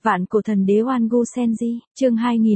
Vạn cổ thần đế Oan Gu Senji, chương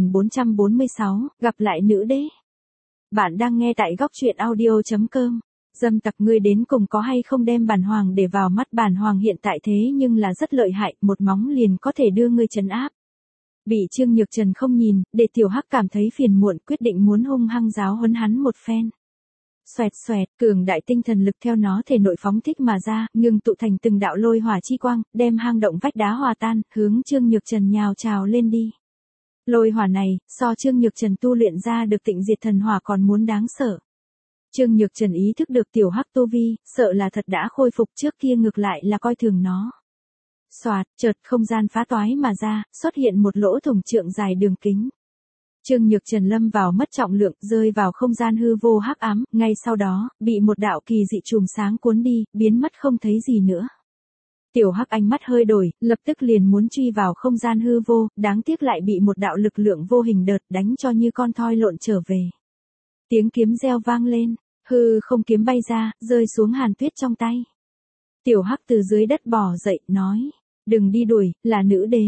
2446, gặp lại nữ đế. Bạn đang nghe tại góc truyện audio.com. Dâm tặc, ngươi đến cùng có hay không đem bản hoàng để vào mắt? Bản hoàng hiện tại thế nhưng là rất lợi hại, một móng liền có thể đưa ngươi trấn áp. Bị Trương Nhược Trần không nhìn, để Tiểu Hắc cảm thấy phiền muộn, quyết định muốn hung hăng giáo huấn hắn một phen. Xoẹt xoẹt, cường đại tinh thần lực theo nó thể nội phóng thích mà ra, ngưng tụ thành từng đạo lôi hỏa chi quang, đem hang động vách đá hòa tan, hướng Trương Nhược Trần nhào trào lên đi. Lôi hỏa này, so Trương Nhược Trần tu luyện ra được Tịnh Diệt Thần Hỏa còn muốn đáng sợ. Trương Nhược Trần ý thức được Tiểu Hắc tu vi, sợ là thật đã khôi phục, trước kia ngược lại là coi thường nó. Xoạt, chợt không gian phá toái mà ra, xuất hiện một lỗ thủng trượng dài đường kính. Trương Nhược Trần lâm vào mất trọng lượng, rơi vào không gian hư vô hắc ám, ngay sau đó, bị một đạo kỳ dị chùm sáng cuốn đi, biến mất không thấy gì nữa. Tiểu Hắc ánh mắt hơi đổi, lập tức liền muốn truy vào không gian hư vô, đáng tiếc lại bị một đạo lực lượng vô hình đợt đánh cho như con thoi lộn trở về. Tiếng kiếm reo vang lên, hư không kiếm bay ra, rơi xuống Hàn Tuyết trong tay. Tiểu Hắc từ dưới đất bò dậy, nói, đừng đi đuổi, là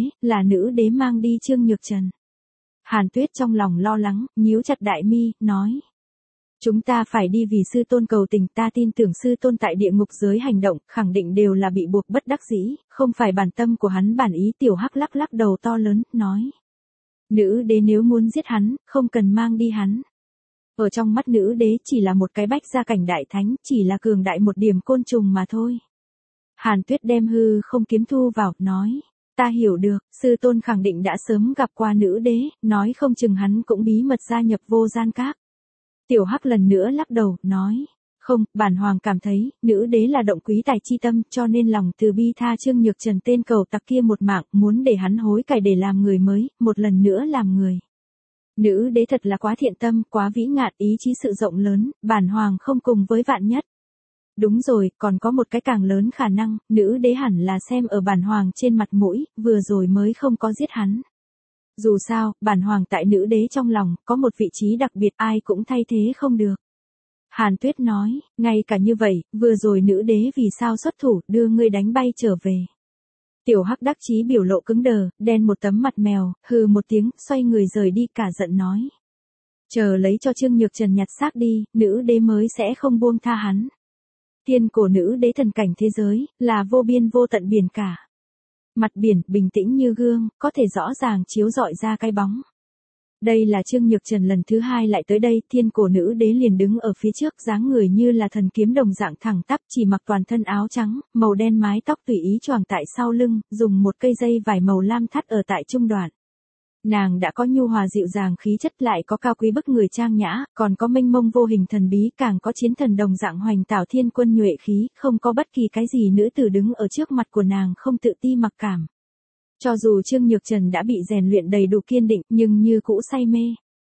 nữ đế mang đi Trương Nhược Trần. Hàn Tuyết trong lòng lo lắng, nhíu chặt đại mi, nói. Chúng ta phải đi vì sư tôn cầu tình, ta tin tưởng sư tôn tại địa ngục giới hành động, khẳng định đều là bị buộc bất đắc dĩ, không phải bản tâm của hắn bản ý. Tiểu Hắc lắc lắc đầu to lớn, nói. Nữ đế nếu muốn giết hắn, không cần mang đi hắn. Ở trong mắt nữ đế chỉ là một cái bách gia cảnh đại thánh, chỉ là cường đại một điểm côn trùng mà thôi. Hàn Tuyết đem hư không kiếm thu vào, nói. Ta hiểu được, sư tôn khẳng định đã sớm gặp qua nữ đế, nói không chừng hắn cũng bí mật gia nhập Vô Gian Các. Tiểu Hắc lần nữa lắc đầu, nói, không, bản hoàng cảm thấy, nữ đế là động quý tài chi tâm, cho nên lòng từ bi tha Trương Nhược Trần tên cầu tặc kia một mạng, muốn để hắn hối cải để làm người mới, một lần nữa làm người. Nữ đế thật là quá thiện tâm, quá vĩ ngạn, ý chí sự rộng lớn, bản hoàng không cùng với vạn nhất. Đúng rồi, còn có một cái càng lớn khả năng, nữ đế hẳn là xem ở bản hoàng trên mặt mũi, vừa rồi mới không có giết hắn. Dù sao, bản hoàng tại nữ đế trong lòng, có một vị trí đặc biệt, ai cũng thay thế không được. Hàn Tuyết nói, ngay cả như vậy, vừa rồi nữ đế vì sao xuất thủ, đưa ngươi đánh bay trở về. Tiểu Hắc đắc chí biểu lộ cứng đờ, đen một tấm mặt mèo, hừ một tiếng, xoay người rời đi, cả giận nói. Chờ lấy cho Trương Nhược Trần nhặt xác đi, nữ đế mới sẽ không buông tha hắn. Thiên cổ nữ đế thần cảnh thế giới, là vô biên vô tận biển cả. Mặt biển, bình tĩnh như gương, có thể rõ ràng chiếu rọi ra cái bóng. Đây là Trương Nhược Trần lần thứ hai lại tới đây, thiên cổ nữ đế liền đứng ở phía trước, dáng người như là thần kiếm đồng dạng thẳng tắp, chỉ mặc toàn thân áo trắng, màu đen mái tóc tùy ý choàng tại sau lưng, dùng một cây dây vải màu lam thắt ở tại trung đoạn. Nàng đã có nhu hòa dịu dàng khí chất, lại có cao quý bức người trang nhã, còn có mênh mông vô hình thần bí, càng có chiến thần đồng dạng hoành tảo thiên quân nhuệ khí, không có bất kỳ cái gì nữ tử đứng ở trước mặt của nàng không tự ti mặc cảm. Cho dù Trương Nhược Trần đã bị rèn luyện đầy đủ kiên định, nhưng như cũ say mê.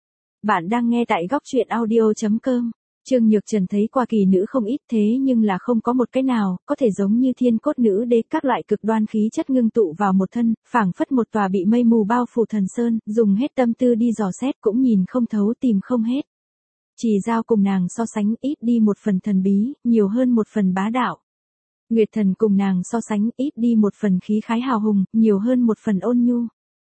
Bạn đang nghe tại góc truyện audio.com. Trương Nhược Trần thấy qua kỳ nữ không ít, thế nhưng là không có một cái nào có thể giống như thiên cốt nữ đế, các loại cực đoan khí chất ngưng tụ vào một thân, phảng phất một tòa bị mây mù bao phủ thần sơn, dùng hết tâm tư đi dò xét cũng nhìn không thấu, tìm không hết. Chỉ giao cùng nàng so sánh, ít đi một phần thần bí, nhiều hơn một phần bá đạo. Nguyệt Thần cùng nàng so sánh, ít đi một phần khí khái hào hùng, nhiều hơn một phần ôn nhu.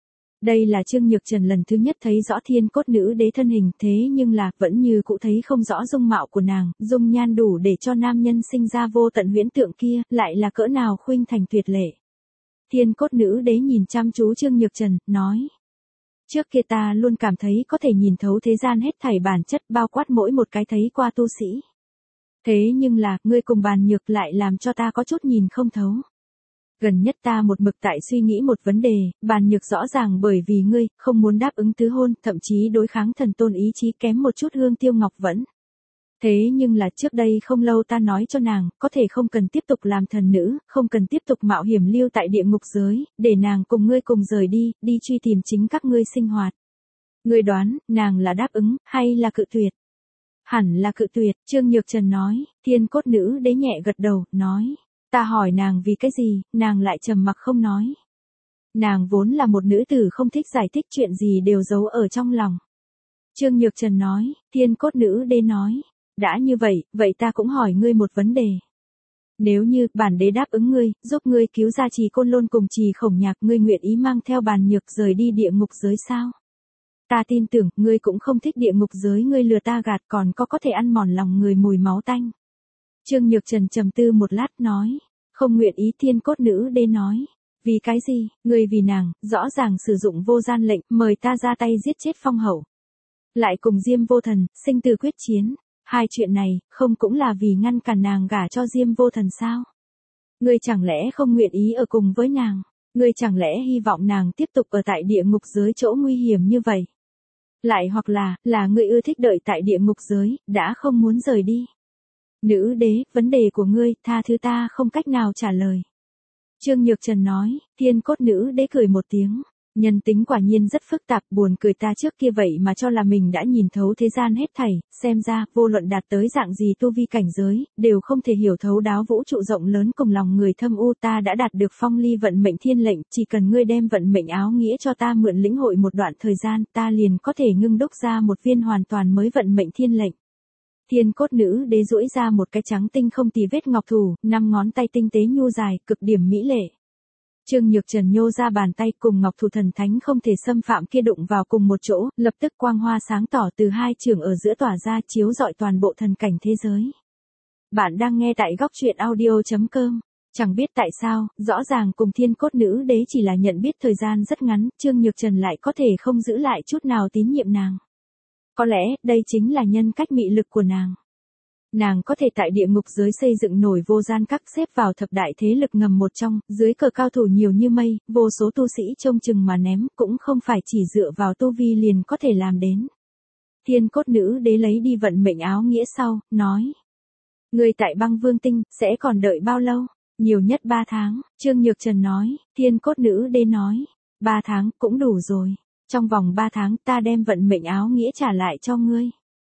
Đây là Trương Nhược Trần lần thứ nhất thấy rõ thiên cốt nữ đế thân hình, thế nhưng là, vẫn như cũ thấy không rõ dung mạo của nàng, dung nhan đủ để cho nam nhân sinh ra vô tận huyễn tượng kia, lại là cỡ nào khuynh thành tuyệt lệ. Thiên cốt nữ đế nhìn chăm chú Trương Nhược Trần, nói. Trước kia ta luôn cảm thấy có thể nhìn thấu thế gian hết thảy bản chất, bao quát mỗi một cái thấy qua tu sĩ. Thế nhưng là, ngươi cùng Bàn Nhược lại làm cho ta có chút nhìn không thấu. Gần nhất ta một mực tại suy nghĩ một vấn đề, Bàn Nhược rõ ràng bởi vì ngươi, không muốn đáp ứng tứ hôn, thậm chí đối kháng thần tôn ý chí kém một chút Hương Tiêu Ngọc Vẫn. Thế nhưng là trước đây không lâu ta nói cho nàng, có thể không cần tiếp tục làm thần nữ, không cần tiếp tục mạo hiểm lưu tại địa ngục giới, để nàng cùng ngươi cùng rời đi, đi truy tìm chính các ngươi sinh hoạt. Ngươi đoán, nàng là đáp ứng, hay là cự tuyệt? Hẳn là cự tuyệt, Trương Nhược Trần nói, thiên cốt nữ đế nhẹ gật đầu, nói. Ta hỏi nàng vì cái gì, nàng lại trầm mặc không nói. Nàng vốn là một nữ tử không thích giải thích, chuyện gì đều giấu ở trong lòng. Trương Nhược Trần nói, thiên cốt nữ đế nói. Đã như vậy, vậy ta cũng hỏi ngươi một vấn đề. Nếu như bản đế đáp ứng ngươi, giúp ngươi cứu ra Trì Côn Lôn cùng Trì Khổng Nhạc, ngươi nguyện ý mang theo Bàn Nhược rời đi địa ngục giới sao? Ta tin tưởng, ngươi cũng không thích địa ngục giới, ngươi lừa ta gạt còn có thể ăn mòn lòng người mùi máu tanh. Trương Nhược Trần trầm tư một lát nói, không nguyện ý. Thiên Cốt Nữ Đế nói, vì cái gì? Ngươi vì nàng, rõ ràng sử dụng vô gian lệnh, mời ta ra tay giết chết Phong Hậu. Lại cùng Diêm Vô Thần, sinh tử quyết chiến. Hai chuyện này, không cũng là vì ngăn cản nàng gả cho Diêm Vô Thần sao? Ngươi chẳng lẽ không nguyện ý ở cùng với nàng? Ngươi chẳng lẽ hy vọng nàng tiếp tục ở tại địa ngục giới chỗ nguy hiểm như vậy? Lại hoặc là ngươi ưa thích đợi tại địa ngục giới, đã không muốn rời đi? Nữ đế, vấn đề của ngươi, tha thứ ta không cách nào trả lời. Trương Nhược Trần nói. Thiên Cốt Nữ Đế cười một tiếng. Nhân tính quả nhiên rất phức tạp, buồn cười, ta trước kia vậy mà cho là mình đã nhìn thấu thế gian hết thảy, xem ra, vô luận đạt tới dạng gì tu vi cảnh giới, đều không thể hiểu thấu đáo vũ trụ rộng lớn cùng lòng người thâm u. Ta đã đạt được phong ly vận mệnh thiên lệnh, chỉ cần ngươi đem vận mệnh áo nghĩa cho ta mượn lĩnh hội một đoạn thời gian, ta liền có thể ngưng đúc ra một viên hoàn toàn mới vận mệnh thiên lệnh. Thiên Cốt Nữ Đế duỗi ra một cái trắng tinh không tì vết ngọc thủ, 5 ngón tay tinh tế nhu dài, cực điểm mỹ lệ. Trương Nhược Trần nhô ra bàn tay cùng ngọc thủ thần thánh không thể xâm phạm kia đụng vào cùng một chỗ, lập tức quang hoa sáng tỏ từ hai trường ở giữa tỏa ra, chiếu rọi toàn bộ thần cảnh thế giới. Bạn đang nghe tại góc truyện audio.com. Chẳng biết tại sao, rõ ràng cùng Thiên Cốt Nữ Đế chỉ là nhận biết thời gian rất ngắn, Trương Nhược Trần lại có thể không giữ lại chút nào tín nhiệm nàng. Có lẽ, đây chính là nhân cách mị lực của nàng. Nàng có thể tại địa ngục giới xây dựng nổi vô gian các, xếp vào thập đại thế lực ngầm một trong, dưới cờ cao thủ nhiều như mây, vô số tu sĩ trông chừng mà ném, cũng không phải chỉ dựa vào tu vi liền có thể làm đến. Thiên Cốt Nữ Đế lấy đi vận mệnh áo nghĩa sau, nói. Ngươi tại Băng Vương Tinh, sẽ còn đợi bao lâu? Nhiều nhất 3 tháng, Trương Nhược Trần nói. Thiên Cốt Nữ Đế nói. 3 tháng, cũng đủ rồi. Trong vòng 3 tháng, ta đem vận mệnh áo nghĩa trả lại cho ngươi.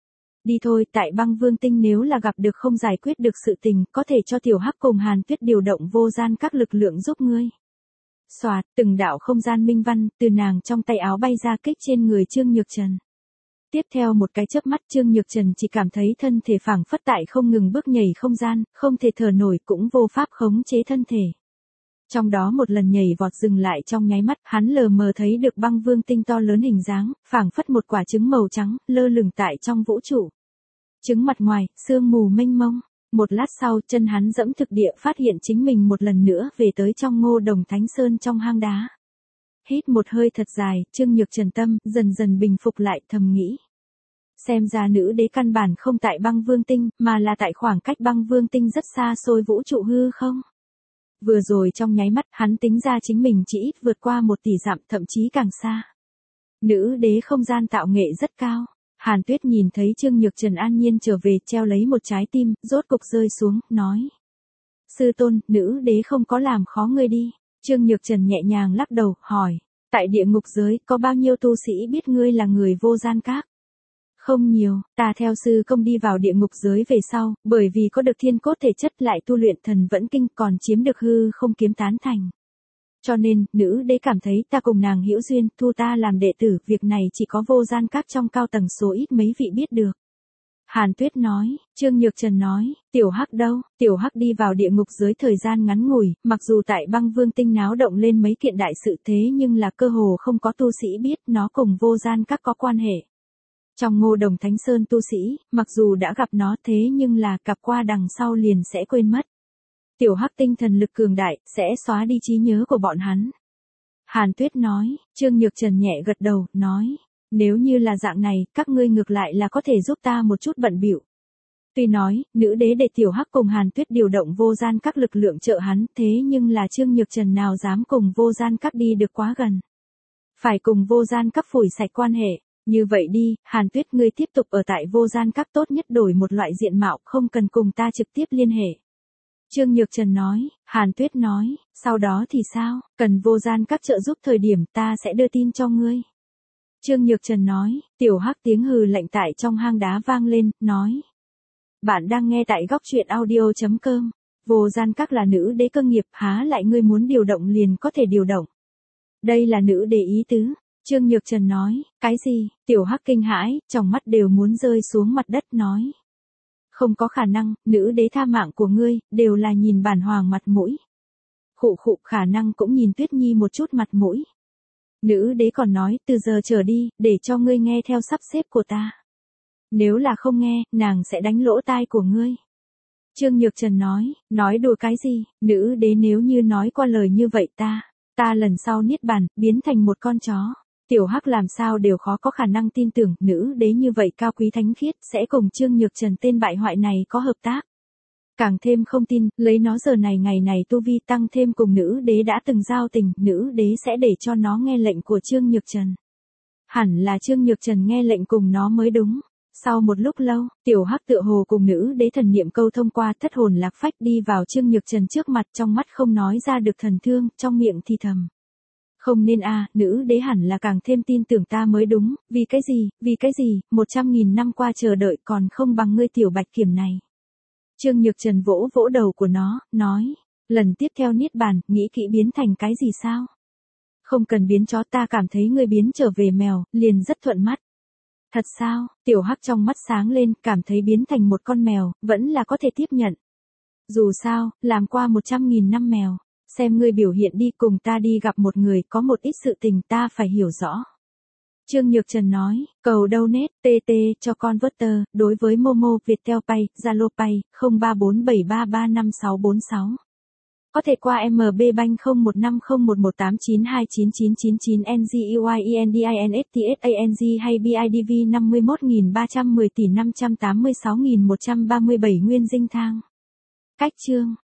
Đi thôi, tại Băng Vương Tinh nếu là gặp được không giải quyết được sự tình, có thể cho Tiểu Hắc cùng Hàn Tuyết điều động vô gian các lực lượng giúp ngươi. Xoạt, từng đạo không gian minh văn, từ nàng trong tay áo bay ra kích trên người Trương Nhược Trần. Tiếp theo một cái chớp mắt, Trương Nhược Trần chỉ cảm thấy thân thể phảng phất tại không ngừng bước nhảy không gian, không thể thở nổi, cũng vô pháp khống chế thân thể. Trong đó một lần nhảy vọt dừng lại trong nháy mắt, hắn lờ mờ thấy được Băng Vương Tinh to lớn hình dáng, phảng phất một quả trứng màu trắng, lơ lửng tại trong vũ trụ. Trứng mặt ngoài, sương mù mênh mông. Một lát sau, chân hắn dẫm thực địa, phát hiện chính mình một lần nữa về tới trong Ngô Đồng Thánh Sơn trong hang đá. Hít một hơi thật dài, Trương Nhược Trần tâm dần dần bình phục lại, thầm nghĩ. Xem ra nữ đế căn bản không tại Băng Vương Tinh, mà là tại khoảng cách Băng Vương Tinh rất xa xôi vũ trụ hư không. Vừa rồi trong nháy mắt, hắn tính ra chính mình chỉ ít vượt qua 1 tỷ dặm, thậm chí càng xa. Nữ đế không gian tạo nghệ rất cao. Hàn Tuyết nhìn thấy Trương Nhược Trần an nhiên trở về, treo lấy một trái tim, rốt cục rơi xuống, nói. Sư tôn, nữ đế không có làm khó ngươi đi. Trương Nhược Trần nhẹ nhàng lắc đầu, hỏi. Tại địa ngục giới, có bao nhiêu tu sĩ biết ngươi là người vô gian các? Không nhiều, ta theo sư công đi vào địa ngục giới về sau, bởi vì có được thiên cốt thể chất lại tu luyện thần vẫn kinh, còn chiếm được hư không kiếm tán thành. Cho nên, nữ đế cảm thấy ta cùng nàng hữu duyên, thu ta làm đệ tử, việc này chỉ có vô gian các trong cao tầng số ít mấy vị biết được. Hàn Tuyết nói. Trương Nhược Trần nói. Tiểu Hắc đâu? Tiểu Hắc đi vào địa ngục giới thời gian ngắn ngủi, mặc dù tại Băng Vương Tinh náo động lên mấy kiện đại sự, thế nhưng là cơ hồ không có tu sĩ biết nó cùng vô gian các có quan hệ. Trong Ngô Đồng Thánh Sơn tu sĩ, mặc dù đã gặp nó, thế nhưng là gặp qua đằng sau liền sẽ quên mất. Tiểu Hắc tinh thần lực cường đại, sẽ xóa đi trí nhớ của bọn hắn. Hàn Tuyết nói. Trương Nhược Trần nhẹ gật đầu, nói. Nếu như là dạng này, các ngươi ngược lại là có thể giúp ta một chút bận bịu. Tuy nói, nữ đế để Tiểu Hắc cùng Hàn Tuyết điều động vô gian các lực lượng trợ hắn, thế nhưng là Trương Nhược Trần nào dám cùng vô gian các đi được quá gần. Phải cùng vô gian các phủi sạch quan hệ. Như vậy đi, Hàn Tuyết, ngươi tiếp tục ở tại vô gian các, tốt nhất đổi một loại diện mạo, không cần cùng ta trực tiếp liên hệ. Trương Nhược Trần nói. Hàn Tuyết nói. Sau đó thì sao? Cần vô gian các trợ giúp thời điểm, ta sẽ đưa tin cho ngươi. Trương Nhược Trần nói. Tiểu Hắc tiếng hừ lạnh tại trong hang đá vang lên, nói. Bạn đang nghe tại góc truyện audio.com. Vô gian các là nữ đế cơ nghiệp, há lại ngươi muốn điều động liền có thể điều động. Đây là nữ đế ý tứ. Trương Nhược Trần nói. Cái gì? Tiểu Hắc kinh hãi, trong mắt đều muốn rơi xuống mặt đất, nói. Không có khả năng, nữ đế tha mạng của ngươi, đều là nhìn bản hoàng mặt mũi. Khụ khụ, khả năng cũng nhìn Tuyết Nhi một chút mặt mũi. Nữ đế còn nói, từ giờ trở đi, để cho ngươi nghe theo sắp xếp của ta. Nếu là không nghe, nàng sẽ đánh lỗ tai của ngươi. Trương Nhược Trần nói đùa cái gì, nữ đế nếu như nói qua lời như vậy ta lần sau niết bàn, biến thành một con chó. Tiểu Hắc làm sao đều khó có khả năng tin tưởng nữ đế như vậy cao quý thánh khiết sẽ cùng Trương Nhược Trần tên bại hoại này có hợp tác. Càng thêm không tin, lấy nó giờ này ngày này tu vi tăng thêm cùng nữ đế đã từng giao tình, nữ đế sẽ để cho nó nghe lệnh của Trương Nhược Trần. Hẳn là Trương Nhược Trần nghe lệnh cùng nó mới đúng. Sau một lúc lâu, Tiểu Hắc tựa hồ cùng nữ đế thần niệm câu thông qua thất hồn lạc phách đi vào Trương Nhược Trần trước mặt, trong mắt không nói ra được thần thương, trong miệng thì thầm. Không nên nữ đế hẳn là càng thêm tin tưởng ta mới đúng, vì cái gì, 100.000 năm qua chờ đợi còn không bằng ngươi tiểu bạch kiểm này. Trương Nhược Trần vỗ vỗ đầu của nó, nói, lần tiếp theo niết bàn, nghĩ kỹ biến thành cái gì sao? Không cần biến chó, ta cảm thấy ngươi biến trở về mèo, liền rất thuận mắt. Thật sao? Tiểu Hắc trong mắt sáng lên, cảm thấy biến thành một con mèo, vẫn là có thể tiếp nhận. Dù sao, làm qua 100.000 năm mèo. Xem ngươi biểu hiện đi, cùng ta đi gặp một người, có một ít sự tình ta phải hiểu rõ. Trương Nhược Trần nói, cầu donate, TT, cho Converter, đối với Momo, Viettel Pay, Zalo Pay, 0347335646. Có thể qua MB Bank 01501189299999 NGUYENDINSTSANG hay BIDV 51.310 tỷ 586.137 Nguyên Dinh Thang. Cách chương